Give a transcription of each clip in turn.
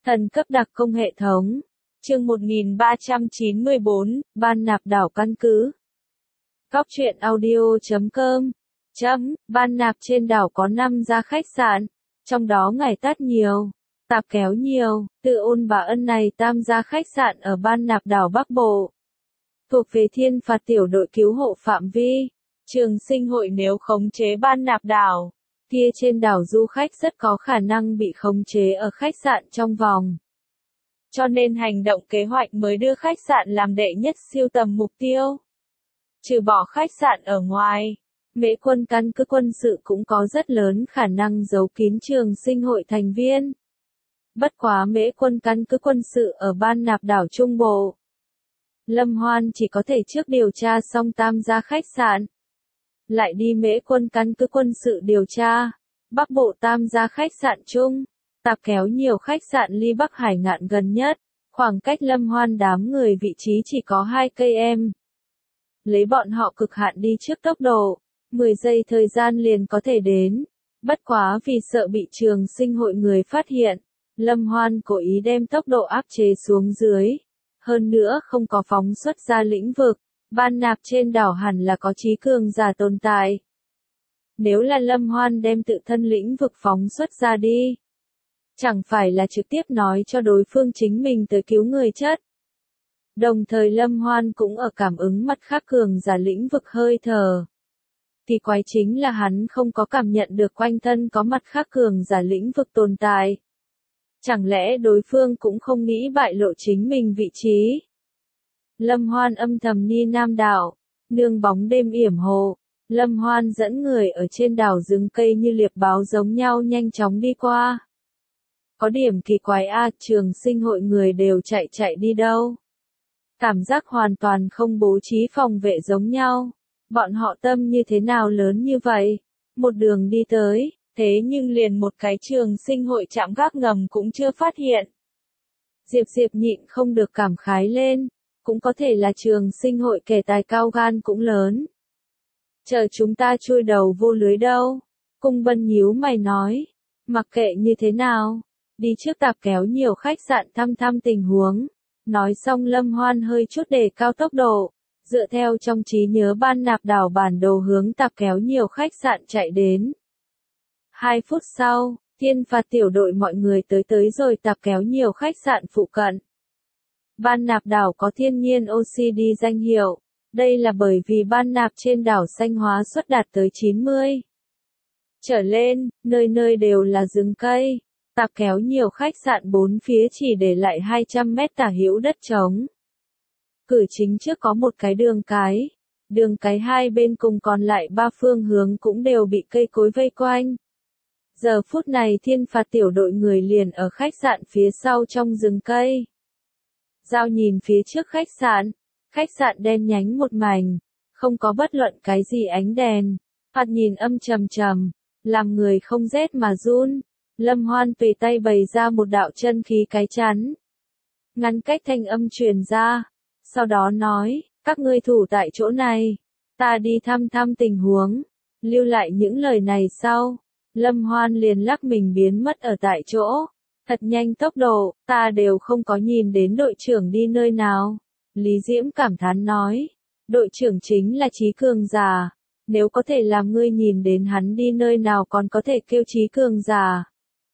Thần cấp đặc công hệ thống. Chương 1394, Ban Nạp Đảo căn cứ. Góc truyện audio.com. Ban Nạp trên đảo có 5 gia khách sạn, trong đó ngày Tát nhiều, Tạp Kéo nhiều, Tự Ôn và Ân này tam gia khách sạn ở Ban Nạp đảo Bắc Bộ. Thuộc về Thiên Phạt tiểu đội cứu hộ phạm vi. Trường Sinh hội nếu khống chế Ban Nạp đảo, kia trên đảo du khách rất có khả năng bị khống chế ở khách sạn trong vòng. Cho nên hành động kế hoạch mới đưa khách sạn làm đệ nhất siêu tầm mục tiêu. Trừ bỏ khách sạn ở ngoài, Mễ Quân căn cứ quân sự cũng có rất lớn khả năng giấu kín Trường Sinh hội thành viên. Bất quá Mễ Quân căn cứ quân sự ở Ban Nạp đảo Trung Bộ. Lâm Hoan chỉ có thể trước điều tra xong tam gia khách sạn, lại đi Mễ Quân căn cứ quân sự điều tra Bắc Bộ tam gia khách sạn chung. Tạp Kéo nhiều khách sạn ly Bắc Hải ngạn gần nhất, khoảng cách Lâm Hoan đám người vị trí chỉ có 2 cây em. Lấy bọn họ cực hạn đi trước tốc độ, 10 giây thời gian liền có thể đến. Bất quá vì sợ bị Trường Sinh hội người phát hiện, Lâm Hoan cố ý đem tốc độ áp chế xuống dưới. Hơn nữa không có phóng xuất ra lĩnh vực, Ban Nạp trên đảo hẳn là có trí cường giả tồn tại. Nếu là Lâm Hoan đem tự thân lĩnh vực phóng xuất ra đi, chẳng phải là trực tiếp nói cho đối phương chính mình tới cứu người chất. Đồng thời Lâm Hoan cũng ở cảm ứng mặt khác cường giả lĩnh vực hơi thở. Thì quái chính là hắn không có cảm nhận được quanh thân có mặt khác cường giả lĩnh vực tồn tại. Chẳng lẽ đối phương cũng không nghĩ bại lộ chính mình vị trí? Lâm Hoan âm thầm ni nam đảo, nương bóng đêm yểm hộ. Lâm Hoan dẫn người ở trên đảo rừng cây như liệp báo giống nhau nhanh chóng đi qua. Có điểm kỳ quái Trường Sinh hội người đều chạy đi đâu? Cảm giác hoàn toàn không bố trí phòng vệ giống nhau. Bọn họ tâm như thế nào lớn như vậy? Một đường đi tới, thế nhưng liền một cái Trường Sinh hội trạm gác ngầm cũng chưa phát hiện. Diệp nhịn không được cảm khái lên, cũng có thể là Trường Sinh hội kẻ tài cao gan cũng lớn. Chờ chúng ta chui đầu vô lưới đâu? Cung Bân nhíu mày nói, mặc kệ như thế nào, đi trước Tạp Kéo nhiều khách sạn thăm tình huống. Nói xong Lâm Hoan hơi chút đề cao tốc độ, dựa theo trong trí nhớ Ban Nạp đảo bản đồ hướng Tạp Kéo nhiều khách sạn chạy đến. 2 phút sau, Thiên Phạt tiểu đội mọi người tới rồi Tạp Kéo nhiều khách sạn phụ cận. Ban Nạp đảo có thiên nhiên OCD danh hiệu, đây là bởi vì Ban Nạp trên đảo xanh hóa suất đạt tới 90 trở lên, nơi đều là rừng cây. Tạp Kéo nhiều khách sạn bốn phía chỉ để lại 200 mét tả hữu đất trống. Cửa chính trước có một cái đường cái hai bên cùng còn lại 3 phương hướng cũng đều bị cây cối vây quanh. Giờ phút này Thiên Phạt tiểu đội người liền ở khách sạn phía sau trong rừng cây. Giao nhìn phía trước khách sạn đen nhánh một mảnh, không có bất luận cái gì ánh đèn, thoạt nhìn âm trầm, làm người không rét mà run. Lâm Hoan tùy tay bày ra một đạo chân khí cái chắn, ngăn cách thanh âm truyền ra, sau đó nói, các ngươi thủ tại chỗ này, ta đi thăm tình huống. Lưu lại những lời này sau, Lâm Hoan liền lắc mình biến mất ở tại chỗ, thật nhanh tốc độ, ta đều không có nhìn đến đội trưởng đi nơi nào. Lý Diễm cảm thán nói, đội trưởng chính là trí cường giả, nếu có thể làm ngươi nhìn đến hắn đi nơi nào còn có thể kêu trí cường giả.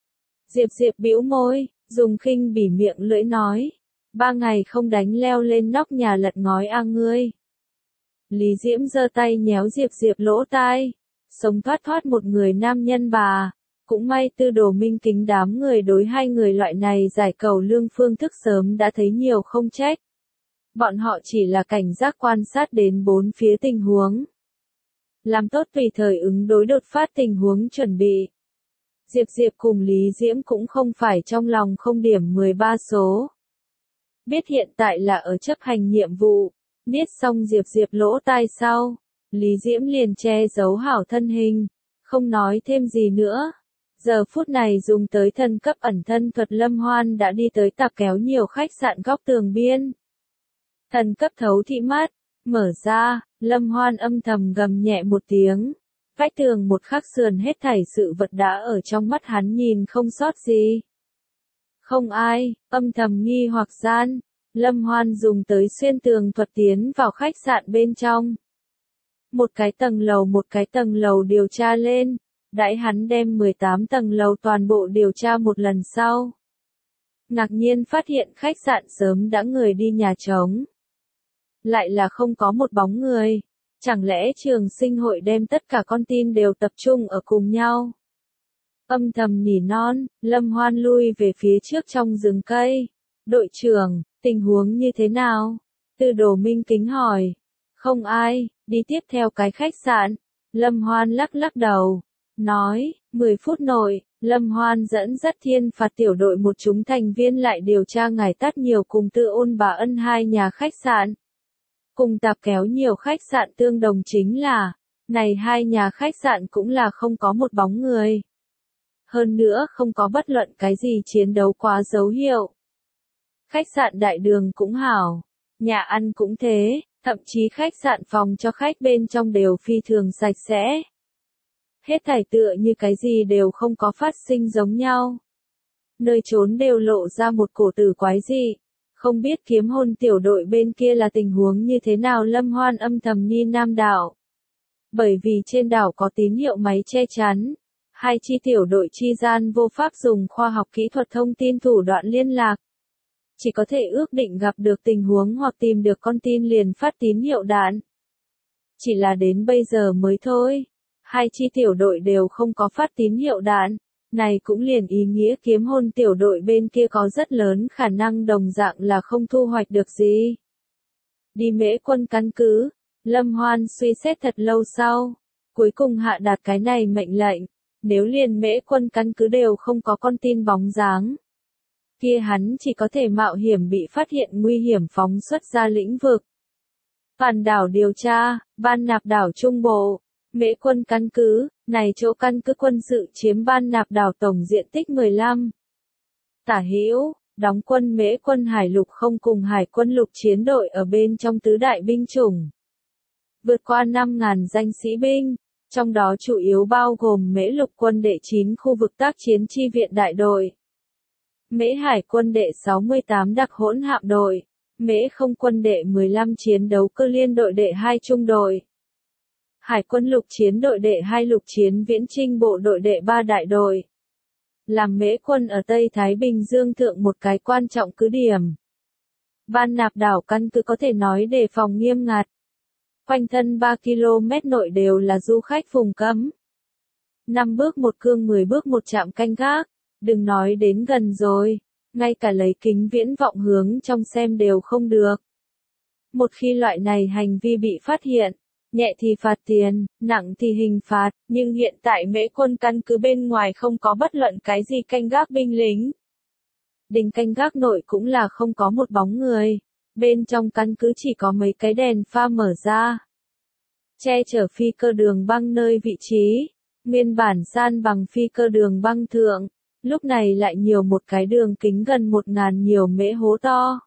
Diệp bĩu môi, dùng khinh bỉ miệng lưỡi nói, 3 ngày không đánh leo lên nóc nhà lật ngói ngươi. Lý Diễm giơ tay nhéo Diệp lỗ tai, sống thoát một người nam nhân bà, cũng may Tư Đồ Minh Kính đám người đối hai người loại này giải cầu lương phương thức sớm đã thấy nhiều không trách. Bọn họ chỉ là cảnh giác quan sát đến bốn phía tình huống, làm tốt tùy thời ứng đối đột phát tình huống chuẩn bị. Diệp cùng Lý Diễm cũng không phải trong lòng không điểm 13 số. Biết hiện tại là ở chấp hành nhiệm vụ, biết xong Diệp lỗ tai sau, Lý Diễm liền che giấu hảo thân hình, không nói thêm gì nữa. Giờ phút này dùng tới thần cấp ẩn thân thuật Lâm Hoan đã đi tới Tạp Kéo nhiều khách sạn góc tường biên. Thần cấp thấu thị mắt, mở ra, Lâm Hoan âm thầm gầm nhẹ một tiếng. Vách tường một khắc sườn hết thảy sự vật đã ở trong mắt hắn nhìn không sót gì. Không ai, âm thầm nghi hoặc gian. Lâm Hoan dùng tới xuyên tường thuật tiến vào khách sạn bên trong. Một cái tầng lầu điều tra lên. Đãi hắn đem 18 tầng lầu toàn bộ điều tra một lần sau. Ngạc nhiên phát hiện khách sạn sớm đã người đi nhà trống. Lại là không có một bóng người. Chẳng lẽ trường sinh hội đem tất cả con tin đều tập trung ở cùng nhau? Âm thầm nỉ non, Lâm Hoan lui về phía trước trong rừng cây. Đội trưởng, tình huống như thế nào? Tư Đồ Minh kính hỏi. Không ai, đi tiếp theo cái khách sạn. Lâm Hoan lắc lắc đầu. Nói, 10 phút nội, Lâm Hoan dẫn dắt thiên phạt tiểu đội một chúng thành viên lại điều tra ngải tắt nhiều cùng Tư Ôn Bà Ân hai nhà khách sạn. Cùng tạp kéo nhiều khách sạn tương đồng chính là, này hai nhà khách sạn cũng là không có một bóng người. Hơn nữa không có bất luận cái gì chiến đấu quá dấu hiệu. Khách sạn đại đường cũng hảo, nhà ăn cũng thế, thậm chí khách sạn phòng cho khách bên trong đều phi thường sạch sẽ. Hết thảy tựa như cái gì đều không có phát sinh giống nhau. Nơi trốn đều lộ ra một cổ tử quái dị. Không biết kiếm hồn tiểu đội bên kia là tình huống như thế nào. Lâm Hoan âm thầm ni nam đảo. Bởi vì trên đảo có tín hiệu máy che chắn. Hai chi tiểu đội chi gian vô pháp dùng khoa học kỹ thuật thông tin thủ đoạn liên lạc. Chỉ có thể ước định gặp được tình huống hoặc tìm được con tin liền phát tín hiệu đạn. Chỉ là đến bây giờ mới thôi. Hai chi tiểu đội đều không có phát tín hiệu đạn. Này cũng liền ý nghĩa kiếm hồn tiểu đội bên kia có rất lớn khả năng đồng dạng là không thu hoạch được gì. Đi Mễ Quân căn cứ, Lâm Hoan suy xét thật lâu sau, cuối cùng hạ đạt cái này mệnh lệnh, nếu liền Mễ Quân căn cứ đều không có con tin bóng dáng. Kia hắn chỉ có thể mạo hiểm bị phát hiện nguy hiểm phóng xuất ra lĩnh vực. Phản đảo điều tra, Ban Nạp đảo Trung Bộ. Mễ Quân căn cứ, này chỗ căn cứ quân sự chiếm Ban Nạp đảo tổng diện tích 15. Tả hữu, đóng quân Mễ Quân Hải Lục không cùng Hải quân lục chiến đội ở bên trong tứ đại binh chủng. Vượt qua 5.000 danh sĩ binh, trong đó chủ yếu bao gồm Mễ Lục quân đệ 9 khu vực tác chiến chi viện đại đội. Mễ Hải quân đệ 68 đặc hỗn hạm đội, Mễ không quân đệ 15 chiến đấu cơ liên đội đệ 2 trung đội. Hải quân lục chiến đội đệ 2 lục chiến viễn chinh bộ đội đệ 3 đại đội. Làm Mễ quân ở Tây Thái Bình Dương thượng một cái quan trọng cứ điểm. Ban Nạp đảo căn cứ có thể nói đề phòng nghiêm ngặt. Quanh thân 3 km nội đều là du khách vùng cấm. 5 bước một cương 10 bước một chạm canh gác, đừng nói đến gần rồi, ngay cả lấy kính viễn vọng hướng trong xem đều không được. Một khi loại này hành vi bị phát hiện, nhẹ thì phạt tiền, nặng thì hình phạt, nhưng hiện tại Mễ Quân căn cứ bên ngoài không có bất luận cái gì canh gác binh lính. Đình canh gác nội cũng là không có một bóng người, bên trong căn cứ chỉ có mấy cái đèn pha mở ra. Che chở phi cơ đường băng nơi vị trí, nguyên bản san bằng phi cơ đường băng thượng, lúc này lại nhiều một cái đường kính gần 1.000 nhiều mễ hố to.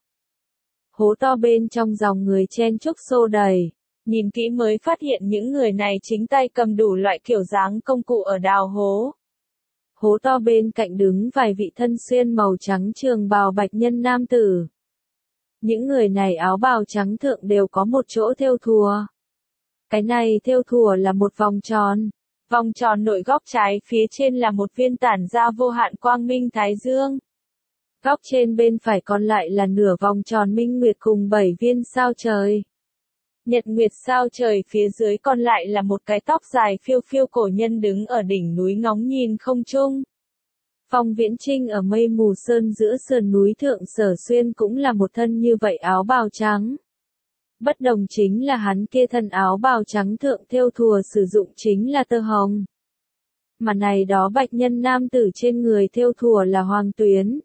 Hố to bên trong dòng người chen chúc xô đầy. Nhìn kỹ mới phát hiện những người này chính tay cầm đủ loại kiểu dáng công cụ ở đào hố. Hố to bên cạnh đứng vài vị thân xuyên màu trắng trường bào bạch nhân nam tử. Những người này áo bào trắng thượng đều có một chỗ thêu thùa. Cái này thêu thùa là một vòng tròn. Vòng tròn nội góc trái phía trên là một viên tản ra vô hạn quang minh thái dương. Góc trên bên phải còn lại là nửa vòng tròn minh nguyệt cùng 7 viên sao trời. Nhật nguyệt sao trời phía dưới còn lại là một cái tóc dài phiêu phiêu cổ nhân đứng ở đỉnh núi ngóng nhìn không trung. Phong Viễn Trinh ở mây mù sơn giữa sườn núi thượng Sở Xuyên cũng là một thân như vậy áo bào trắng. Bất đồng chính là hắn kia thân áo bào trắng thượng thêu thùa sử dụng chính là tơ hồng. Mà này đó bạch nhân nam tử trên người thêu thùa là hoàng tuyến.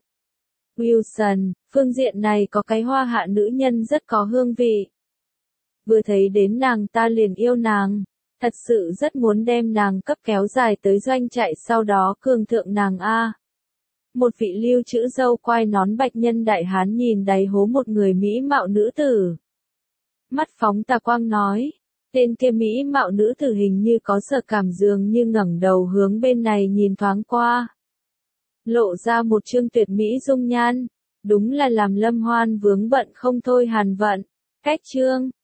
Wilson, phương diện này có cái hoa hạ nữ nhân rất có hương vị. Vừa thấy đến nàng ta liền yêu nàng, thật sự rất muốn đem nàng cấp kéo dài tới doanh trại sau đó cường thượng nàng A. Một vị lưu chữ dâu quai nón bạch nhân đại hán nhìn đáy hố một người mỹ mạo nữ tử. Mắt phóng tà quang nói, tên kia mỹ mạo nữ tử hình như có sợ cảm dường như ngẩng đầu hướng bên này nhìn thoáng qua. lộ ra một trương tuyệt mỹ dung nhan, đúng là làm Lâm Hoan vướng bận không thôi hàn vận. Cách chương